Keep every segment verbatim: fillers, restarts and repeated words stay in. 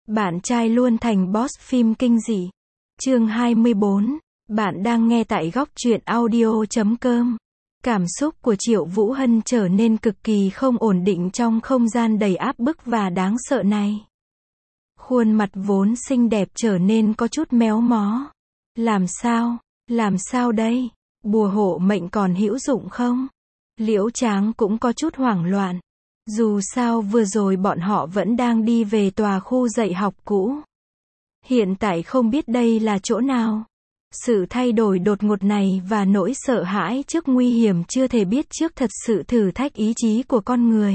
Bạn trai luôn thành boss phim kinh dị. Chương hai mươi bốn. Bạn đang nghe tại góc truyện audio chấm com. Cảm xúc của Triệu Vũ Hân trở nên cực kỳ không ổn định trong không gian đầy áp bức và đáng sợ này. Khuôn mặt vốn xinh đẹp trở nên có chút méo mó. Làm sao? Làm sao đây? Bùa hộ mệnh còn hữu dụng không? Liễu Tráng cũng có chút hoảng loạn. Dù sao vừa rồi bọn họ vẫn đang đi về tòa khu dạy học cũ. Hiện tại không biết đây là chỗ nào. Sự thay đổi đột ngột này và nỗi sợ hãi trước nguy hiểm chưa thể biết trước thật sự thử thách ý chí của con người.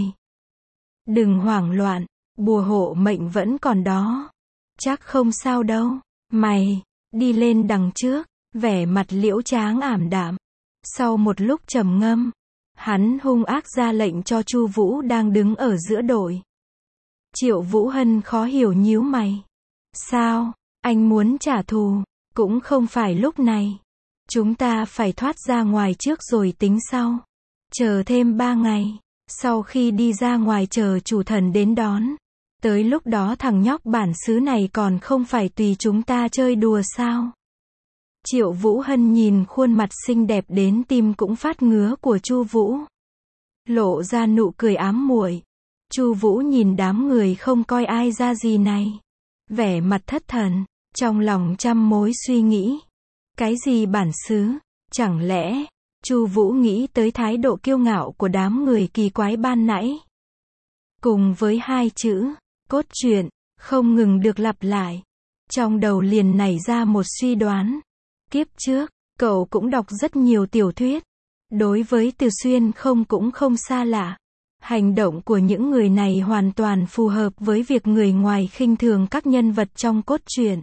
Đừng hoảng loạn, bùa hộ mệnh vẫn còn đó. Chắc không sao đâu. Mày, đi lên đằng trước. Vẻ mặt Liễu Tráng ảm đạm. Sau một lúc trầm ngâm, hắn hung ác ra lệnh cho Chu Vũ đang đứng ở giữa đội. Triệu Vũ Hân khó hiểu nhíu mày. Sao? Anh muốn trả thù? Cũng không phải lúc này. Chúng ta phải thoát ra ngoài trước rồi tính sau. Chờ thêm ba ngày. Sau khi đi ra ngoài chờ chủ thần đến đón. Tới lúc đó thằng nhóc bản xứ này còn không phải tùy chúng ta chơi đùa sao? Triệu Vũ Hân nhìn khuôn mặt xinh đẹp đến tim cũng phát ngứa của Chu Vũ. Lộ ra nụ cười ám muội. Chu Vũ nhìn đám người không coi ai ra gì này. Vẻ mặt thất thần, trong lòng trăm mối suy nghĩ. Cái gì bản xứ? Chẳng lẽ, Chu Vũ nghĩ tới thái độ kiêu ngạo của đám người kỳ quái ban nãy. Cùng với hai chữ, cốt truyện, không ngừng được lặp lại. Trong đầu liền nảy ra một suy đoán. Kiếp trước, cậu cũng đọc rất nhiều tiểu thuyết. Đối với Từ Xuyên không cũng không xa lạ. Hành động của những người này hoàn toàn phù hợp với việc người ngoài khinh thường các nhân vật trong cốt truyện.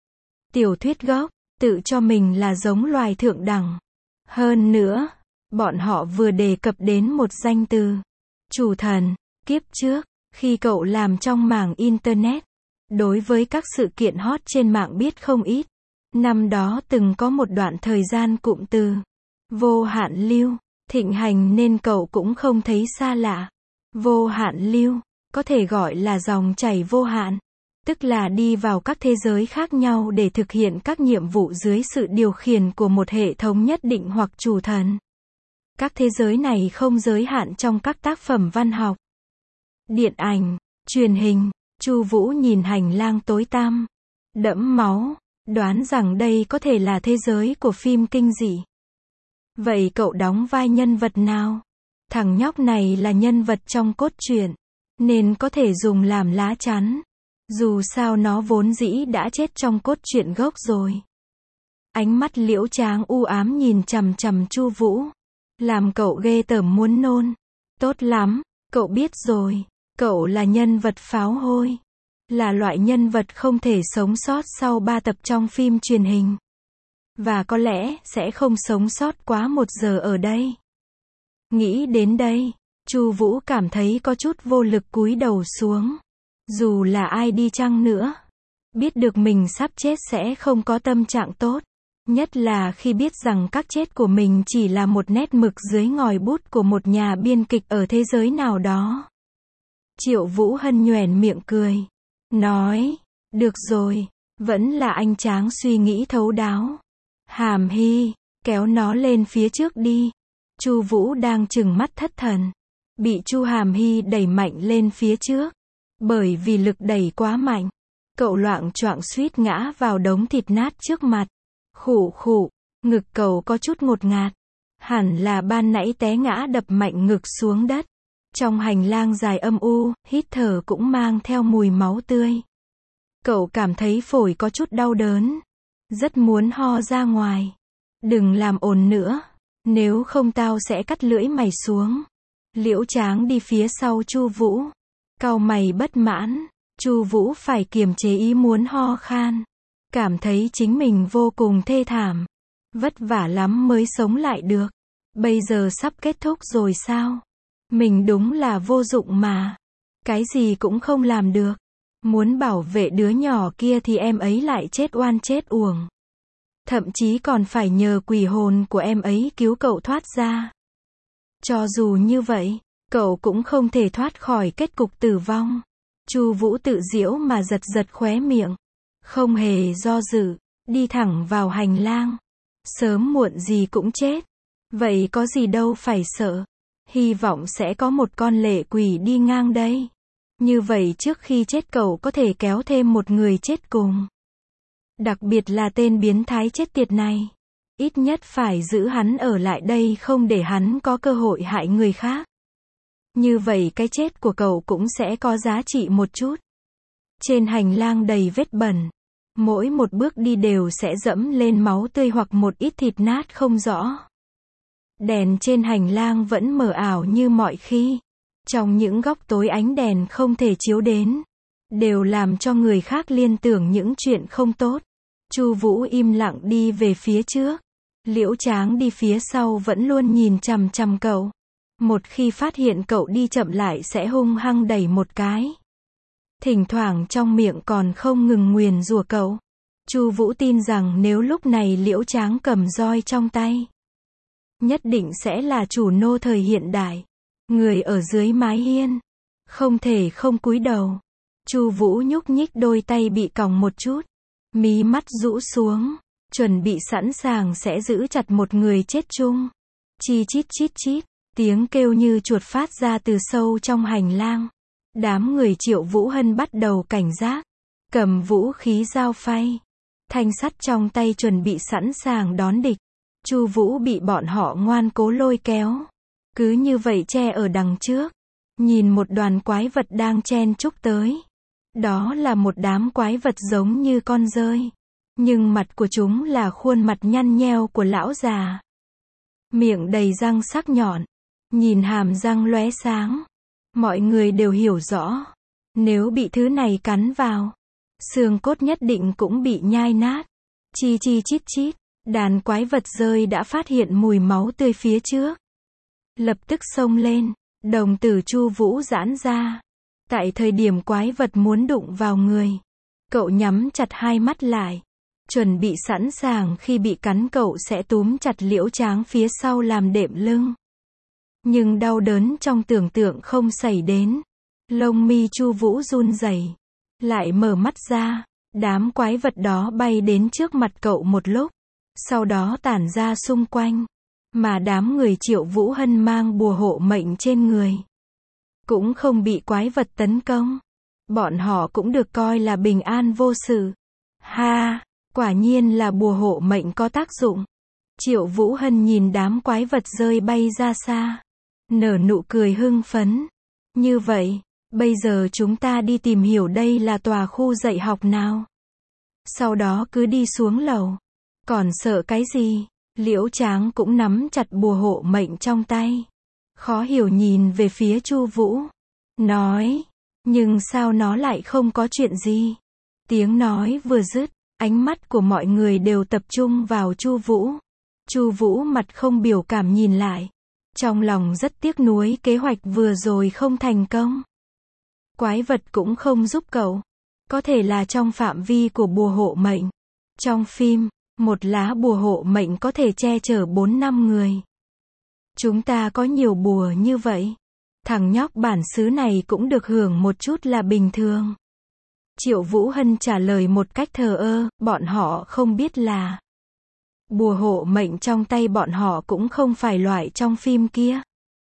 Tiểu thuyết gốc, tự cho mình là giống loài thượng đẳng. Hơn nữa, bọn họ vừa đề cập đến một danh từ. Chủ thần, kiếp trước, khi cậu làm trong mảng Internet. Đối với các sự kiện hot trên mạng biết không ít. Năm đó từng có một đoạn thời gian cụm từ vô hạn lưu thịnh hành nên cậu cũng không thấy xa lạ. Vô hạn lưu có thể gọi là dòng chảy vô hạn, tức là đi vào các thế giới khác nhau để thực hiện các nhiệm vụ dưới sự điều khiển của một hệ thống nhất định hoặc chủ thần. Các thế giới này không giới hạn trong các tác phẩm văn học, điện ảnh, truyền hình. Chu Vũ nhìn hành lang tối tăm, đẫm máu, đoán rằng đây có thể là thế giới của phim kinh dị. Vậy cậu đóng vai nhân vật nào? Thằng nhóc này là nhân vật trong cốt truyện, nên có thể dùng làm lá chắn. Dù sao nó vốn dĩ đã chết trong cốt truyện gốc rồi. Ánh mắt Liễu Tráng u ám nhìn chằm chằm Chu Vũ, làm cậu ghê tởm muốn nôn. Tốt lắm, cậu biết rồi, cậu là nhân vật pháo hôi. Là loại nhân vật không thể sống sót sau ba tập trong phim truyền hình. Và có lẽ sẽ không sống sót quá một giờ ở đây. Nghĩ đến đây, Chu Vũ cảm thấy có chút vô lực cúi đầu xuống. Dù là ai đi chăng nữa, biết được mình sắp chết sẽ không có tâm trạng tốt. Nhất là khi biết rằng các chết của mình chỉ là một nét mực dưới ngòi bút của một nhà biên kịch ở thế giới nào đó. Triệu Vũ Hân nhoẻn miệng cười. Nói, được rồi, vẫn là anh Tráng suy nghĩ thấu đáo. Hàm Hy, kéo nó lên phía trước đi. Chu Vũ đang trừng mắt thất thần. Bị Chu Hàm Hy đẩy mạnh lên phía trước. Bởi vì lực đẩy quá mạnh, cậu loạng choạng suýt ngã vào đống thịt nát trước mặt. Khụ khụ, ngực cậu có chút ngột ngạt. Hẳn là ban nãy té ngã đập mạnh ngực xuống đất. Trong hành lang dài âm u, hít thở cũng mang theo mùi máu tươi. Cậu cảm thấy phổi có chút đau đớn. Rất muốn ho ra ngoài. Đừng làm ồn nữa. Nếu không tao sẽ cắt lưỡi mày xuống. Liễu Tráng đi phía sau Chu Vũ. Cau mày bất mãn. Chu Vũ phải kiềm chế ý muốn ho khan. Cảm thấy chính mình vô cùng thê thảm. Vất vả lắm mới sống lại được. Bây giờ sắp kết thúc rồi sao? Mình đúng là vô dụng mà. Cái gì cũng không làm được. Muốn bảo vệ đứa nhỏ kia thì em ấy lại chết oan chết uổng. Thậm chí còn phải nhờ quỷ hồn của em ấy cứu cậu thoát ra. Cho dù như vậy, cậu cũng không thể thoát khỏi kết cục tử vong. Chu Vũ tự giễu mà giật giật khóe miệng, không hề do dự, đi thẳng vào hành lang. Sớm muộn gì cũng chết, vậy có gì đâu phải sợ. Hy vọng sẽ có một con lệ quỷ đi ngang đây. Như vậy trước khi chết cậu có thể kéo thêm một người chết cùng. Đặc biệt là tên biến thái chết tiệt này. Ít nhất phải giữ hắn ở lại đây không để hắn có cơ hội hại người khác. Như vậy cái chết của cậu cũng sẽ có giá trị một chút. Trên hành lang đầy vết bẩn. Mỗi một bước đi đều sẽ dẫm lên máu tươi hoặc một ít thịt nát không rõ. Đèn trên hành lang vẫn mờ ảo như mọi khi. Trong những góc tối ánh đèn không thể chiếu đến, đều làm cho người khác liên tưởng những chuyện không tốt. Chu Vũ im lặng đi về phía trước. Liễu Tráng đi phía sau vẫn luôn nhìn chằm chằm cậu. Một khi phát hiện cậu đi chậm lại sẽ hung hăng đẩy một cái. Thỉnh thoảng trong miệng còn không ngừng nguyền rủa cậu. Chu Vũ tin rằng nếu lúc này Liễu Tráng cầm roi trong tay, nhất định sẽ là chủ nô thời hiện đại. Người ở dưới mái hiên, không thể không cúi đầu. Chu Vũ nhúc nhích đôi tay bị còng một chút, mí mắt rũ xuống, chuẩn bị sẵn sàng sẽ giữ chặt một người chết chung. Chi chít chít chít, tiếng kêu như chuột phát ra từ sâu trong hành lang. Đám người Triệu Vũ Hân bắt đầu cảnh giác, cầm vũ khí dao phay, thanh sắt trong tay chuẩn bị sẵn sàng đón địch. Chu Vũ bị bọn họ ngoan cố lôi kéo, cứ như vậy che ở đằng trước, nhìn một đoàn quái vật đang chen chúc tới. Đó là một đám quái vật giống như con dơi, nhưng mặt của chúng là khuôn mặt nhăn nheo của lão già. Miệng đầy răng sắc nhọn, nhìn hàm răng lóe sáng. Mọi người đều hiểu rõ, nếu bị thứ này cắn vào, xương cốt nhất định cũng bị nhai nát. Chi chi chít chít, đàn quái vật dơi đã phát hiện mùi máu tươi phía trước. Lập tức xông lên, đồng tử Chu Vũ giãn ra. Tại thời điểm quái vật muốn đụng vào người, cậu nhắm chặt hai mắt lại, chuẩn bị sẵn sàng khi bị cắn cậu sẽ túm chặt Liễu Tráng phía sau làm đệm lưng. Nhưng đau đớn trong tưởng tượng không xảy đến. Lông mi Chu Vũ run rẩy, lại mở mắt ra, đám quái vật đó bay đến trước mặt cậu một lúc, sau đó tản ra xung quanh, mà đám người Triệu Vũ Hân mang bùa hộ mệnh trên người, cũng không bị quái vật tấn công. Bọn họ cũng được coi là bình an vô sự. Ha, quả nhiên là bùa hộ mệnh có tác dụng. Triệu Vũ Hân nhìn đám quái vật rơi bay ra xa, nở nụ cười hưng phấn. Như vậy, bây giờ chúng ta đi tìm hiểu đây là tòa khu dạy học nào. Sau đó cứ đi xuống lầu. Còn sợ cái gì? Liễu Tráng cũng nắm chặt bùa hộ mệnh trong tay, khó hiểu nhìn về phía Chu Vũ, nói, nhưng sao nó lại không có chuyện gì? Tiếng nói vừa dứt, ánh mắt của mọi người đều tập trung vào Chu Vũ. Chu Vũ mặt không biểu cảm nhìn lại, trong lòng rất tiếc nuối kế hoạch vừa rồi không thành công. Quái vật cũng không giúp cậu, có thể là trong phạm vi của bùa hộ mệnh. Trong phim, một lá bùa hộ mệnh có thể che chở bốn năm người. Chúng ta có nhiều bùa như vậy, thằng nhóc bản xứ này cũng được hưởng một chút là bình thường. Triệu Vũ Hân trả lời một cách thờ ơ, bọn họ không biết là bùa hộ mệnh trong tay bọn họ cũng không phải loại trong phim kia.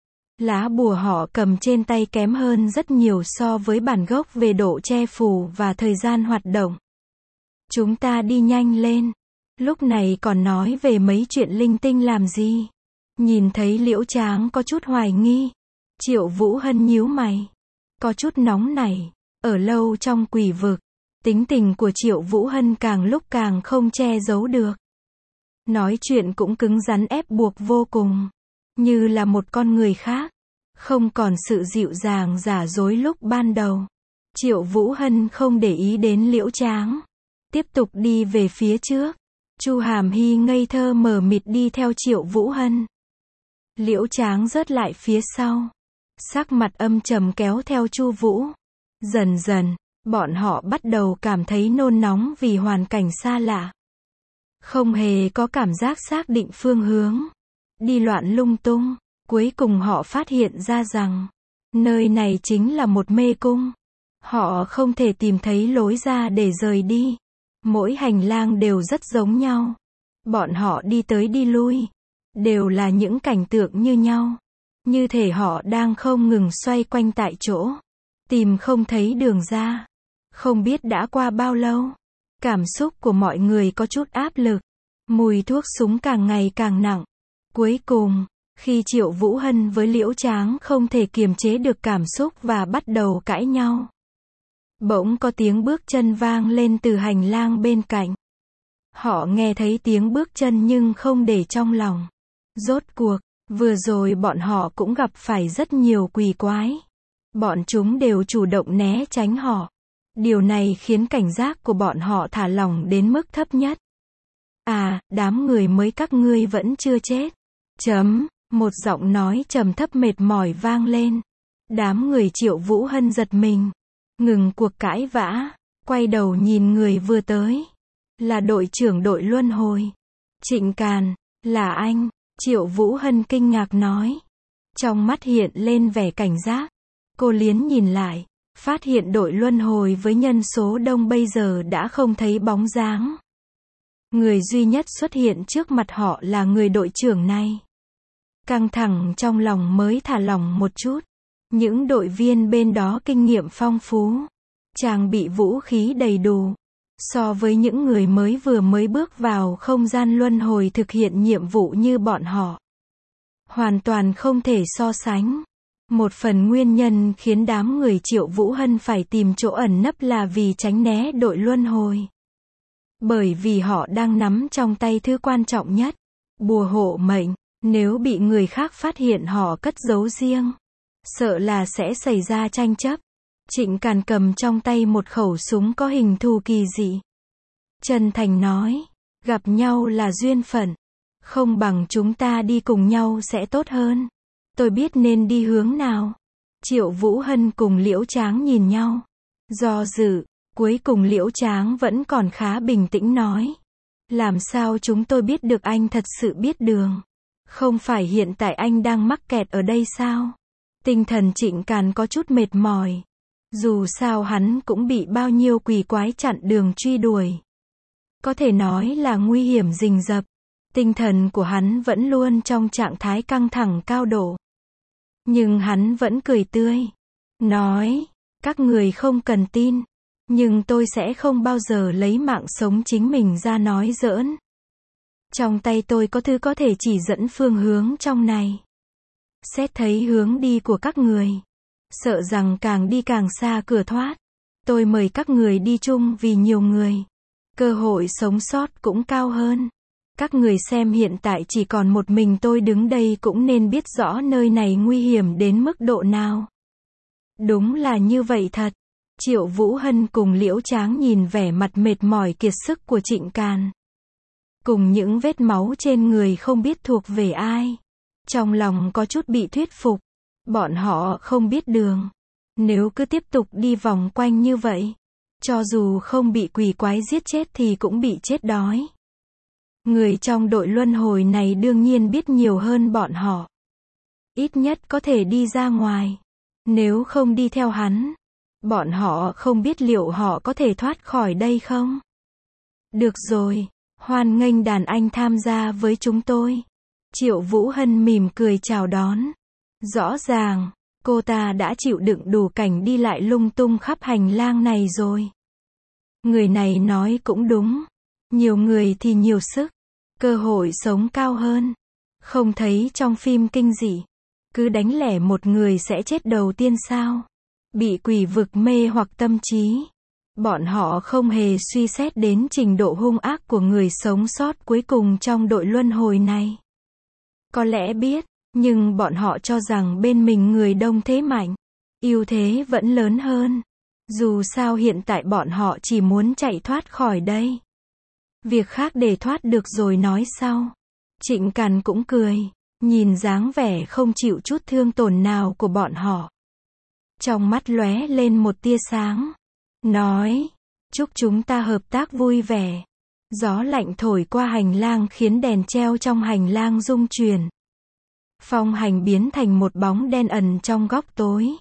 Lá bùa họ cầm trên tay kém hơn rất nhiều so với bản gốc về độ che phủ và thời gian hoạt động. Chúng ta đi nhanh lên. Lúc này còn nói về mấy chuyện linh tinh làm gì? Nhìn thấy Liễu Tráng có chút hoài nghi, Triệu Vũ Hân nhíu mày, có chút nóng nảy. Ở lâu trong quỷ vực, tính tình của Triệu Vũ Hân càng lúc càng không che giấu được. Nói chuyện cũng cứng rắn ép buộc vô cùng, như là một con người khác, không còn sự dịu dàng giả dối lúc ban đầu. Triệu Vũ Hân không để ý đến Liễu Tráng, tiếp tục đi về phía trước. Chu Hàm Hy ngây thơ mờ mịt đi theo Triệu Vũ Hân. Liễu Tráng rớt lại phía sau, sắc mặt âm trầm kéo theo Chu Vũ. Dần dần, bọn họ bắt đầu cảm thấy nôn nóng vì hoàn cảnh xa lạ. Không hề có cảm giác xác định phương hướng. Đi loạn lung tung, cuối cùng họ phát hiện ra rằng nơi này chính là một mê cung. Họ không thể tìm thấy lối ra để rời đi. Mỗi hành lang đều rất giống nhau. Bọn họ đi tới đi lui. Đều là những cảnh tượng như nhau. Như thể họ đang không ngừng xoay quanh tại chỗ. Tìm không thấy đường ra. Không biết đã qua bao lâu. Cảm xúc của mọi người có chút áp lực. Mùi thuốc súng càng ngày càng nặng. Cuối cùng, khi Triệu Vũ Hân với Liễu Tráng không thể kiềm chế được cảm xúc và bắt đầu cãi nhau. Bỗng có tiếng bước chân vang lên từ hành lang bên cạnh. Họ nghe thấy tiếng bước chân nhưng không để trong lòng. Rốt cuộc, vừa rồi bọn họ cũng gặp phải rất nhiều quỷ quái. Bọn chúng đều chủ động né tránh họ. Điều này khiến cảnh giác của bọn họ thả lỏng đến mức thấp nhất. À, đám người mới các ngươi vẫn chưa chết. Chấm, một giọng nói trầm thấp mệt mỏi vang lên. Đám người Triệu Vũ Hân giật mình. Ngừng cuộc cãi vã. Quay đầu nhìn người vừa tới. Là đội trưởng đội luân hồi. Trịnh Càn, là anh. Triệu Vũ Hân kinh ngạc nói. Trong mắt hiện lên vẻ cảnh giác. Cô liến nhìn lại. Phát hiện đội luân hồi với nhân số đông bây giờ đã không thấy bóng dáng. Người duy nhất xuất hiện trước mặt họ là người đội trưởng này. Căng thẳng trong lòng mới thả lỏng một chút. Những đội viên bên đó kinh nghiệm phong phú. Trang bị vũ khí đầy đủ. So với những người mới vừa mới bước vào không gian luân hồi thực hiện nhiệm vụ như bọn họ. Hoàn toàn không thể so sánh. Một phần nguyên nhân khiến đám người Triệu Vũ Hân phải tìm chỗ ẩn nấp là vì tránh né đội luân hồi. Bởi vì họ đang nắm trong tay thứ quan trọng nhất. Bùa hộ mệnh. Nếu bị người khác phát hiện họ cất giấu riêng. Sợ là sẽ xảy ra tranh chấp. Trịnh Càn cầm trong tay một khẩu súng có hình thù kỳ dị. Chân thành nói. Gặp nhau là duyên phận. Không bằng chúng ta đi cùng nhau sẽ tốt hơn. Tôi biết nên đi hướng nào. Triệu Vũ Hân cùng Liễu Tráng nhìn nhau. Do dự. Cuối cùng Liễu Tráng vẫn còn khá bình tĩnh nói. Làm sao chúng tôi biết được anh thật sự biết đường. Không phải hiện tại anh đang mắc kẹt ở đây sao? Tinh thần Trịnh Càn có chút mệt mỏi. Dù sao hắn cũng bị bao nhiêu quỷ quái chặn đường truy đuổi. Có thể nói là nguy hiểm rình rập. Tinh thần của hắn vẫn luôn trong trạng thái căng thẳng cao độ. Nhưng hắn vẫn cười tươi. Nói, các người không cần tin. Nhưng tôi sẽ không bao giờ lấy mạng sống chính mình ra nói giỡn. Trong tay tôi có thứ có thể chỉ dẫn phương hướng trong này. Xét thấy hướng đi của các người. Sợ rằng càng đi càng xa cửa thoát. Tôi mời các người đi chung vì nhiều người. Cơ hội sống sót cũng cao hơn. Các người xem hiện tại chỉ còn một mình tôi đứng đây cũng nên biết rõ nơi này nguy hiểm đến mức độ nào. Đúng là như vậy thật. Triệu Vũ Hân cùng Liễu Tráng nhìn vẻ mặt mệt mỏi kiệt sức của Trịnh Càn. Cùng những vết máu trên người không biết thuộc về ai. Trong lòng có chút bị thuyết phục. Bọn họ không biết đường. Nếu cứ tiếp tục đi vòng quanh như vậy. Cho dù không bị quỷ quái giết chết thì cũng bị chết đói. Người trong đội luân hồi này đương nhiên biết nhiều hơn bọn họ. Ít nhất có thể đi ra ngoài. Nếu không đi theo hắn. Bọn họ không biết liệu họ có thể thoát khỏi đây không? Được rồi. Hoan nghênh đàn anh tham gia với chúng tôi. Triệu Vũ Hân mỉm cười chào đón. Rõ ràng, cô ta đã chịu đựng đủ cảnh đi lại lung tung khắp hành lang này rồi. Người này nói cũng đúng. Nhiều người thì nhiều sức. Cơ hội sống cao hơn. Không thấy trong phim kinh dị. Cứ đánh lẻ một người sẽ chết đầu tiên sao? Bị quỷ vực mê hoặc tâm trí. Bọn họ không hề suy xét đến trình độ hung ác của người sống sót cuối cùng trong đội luân hồi này. Có lẽ biết, nhưng bọn họ cho rằng bên mình người đông thế mạnh. Ưu thế vẫn lớn hơn. Dù sao hiện tại bọn họ chỉ muốn chạy thoát khỏi đây. Việc khác để thoát được rồi nói sau. Trịnh Càn cũng cười. Nhìn dáng vẻ không chịu chút thương tổn nào của bọn họ. Trong mắt lóe lên một tia sáng. Nói, chúc chúng ta hợp tác vui vẻ. Gió lạnh thổi qua hành lang khiến đèn treo trong hành lang rung chuyển. Phong hành biến thành một bóng đen ẩn trong góc tối.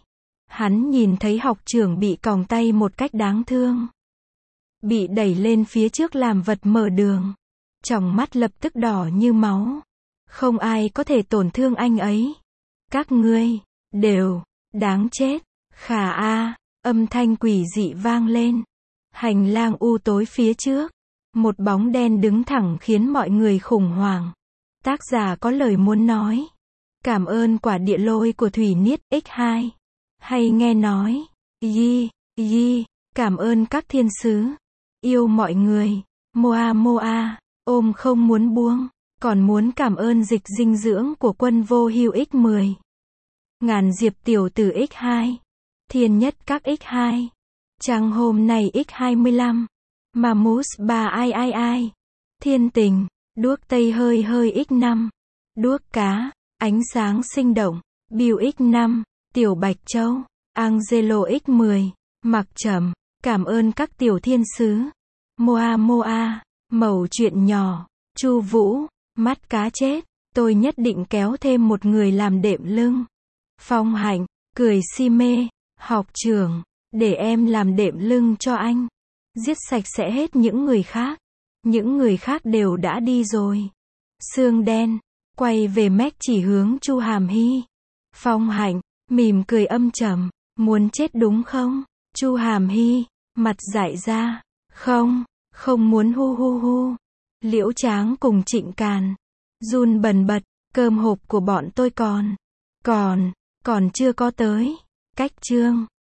Hắn nhìn thấy học trưởng bị còng tay một cách đáng thương. Bị đẩy lên phía trước làm vật mở đường. Tròng mắt lập tức đỏ như máu. Không ai có thể tổn thương anh ấy. Các ngươi, đều, đáng chết. Khà a, âm thanh quỷ dị vang lên. Hành lang u tối phía trước. Một bóng đen đứng thẳng khiến mọi người khủng hoảng. Tác giả có lời muốn nói. Cảm ơn quả địa lôi của Thủy Niết nhân hai. Hay nghe nói. Yi, yi, cảm ơn các thiên sứ. Yêu mọi người. Moa moa, ôm không muốn buông. Còn muốn cảm ơn dịch dinh dưỡng của quân vô hưu nhân mười. Ngàn diệp tiểu tử nhân hai. Thiên nhất các nhân hai. Trăng hôm nay nhân hai mươi lăm. Mà mousse bà ai ai ai. Thiên tình, đuốc tây hơi hơi nhân năm. Đuốc cá, ánh sáng sinh động. Bill nhân năm. Tiểu Bạch Châu, Angelo nhân mười. Mặc Trầm, cảm ơn các tiểu thiên sứ. Moa moa, mẩu chuyện nhỏ. Chu Vũ, mắt cá chết, tôi nhất định kéo thêm một người làm đệm lưng. Phong Hạnh, cười si mê, học trưởng, để em làm đệm lưng cho anh. Giết sạch sẽ hết những người khác. Những người khác đều đã đi rồi. Xương đen, quay về mech chỉ hướng Chu Hàm Hy. Phong Hạnh, mỉm cười âm trầm, muốn chết đúng không? Chu Hàm Hy, mặt dại ra, không, không muốn hu hu hu. Liễu Tráng cùng Trịnh Càn, run bần bật, cơm hộp của bọn tôi còn, còn, còn chưa có tới. Cách chương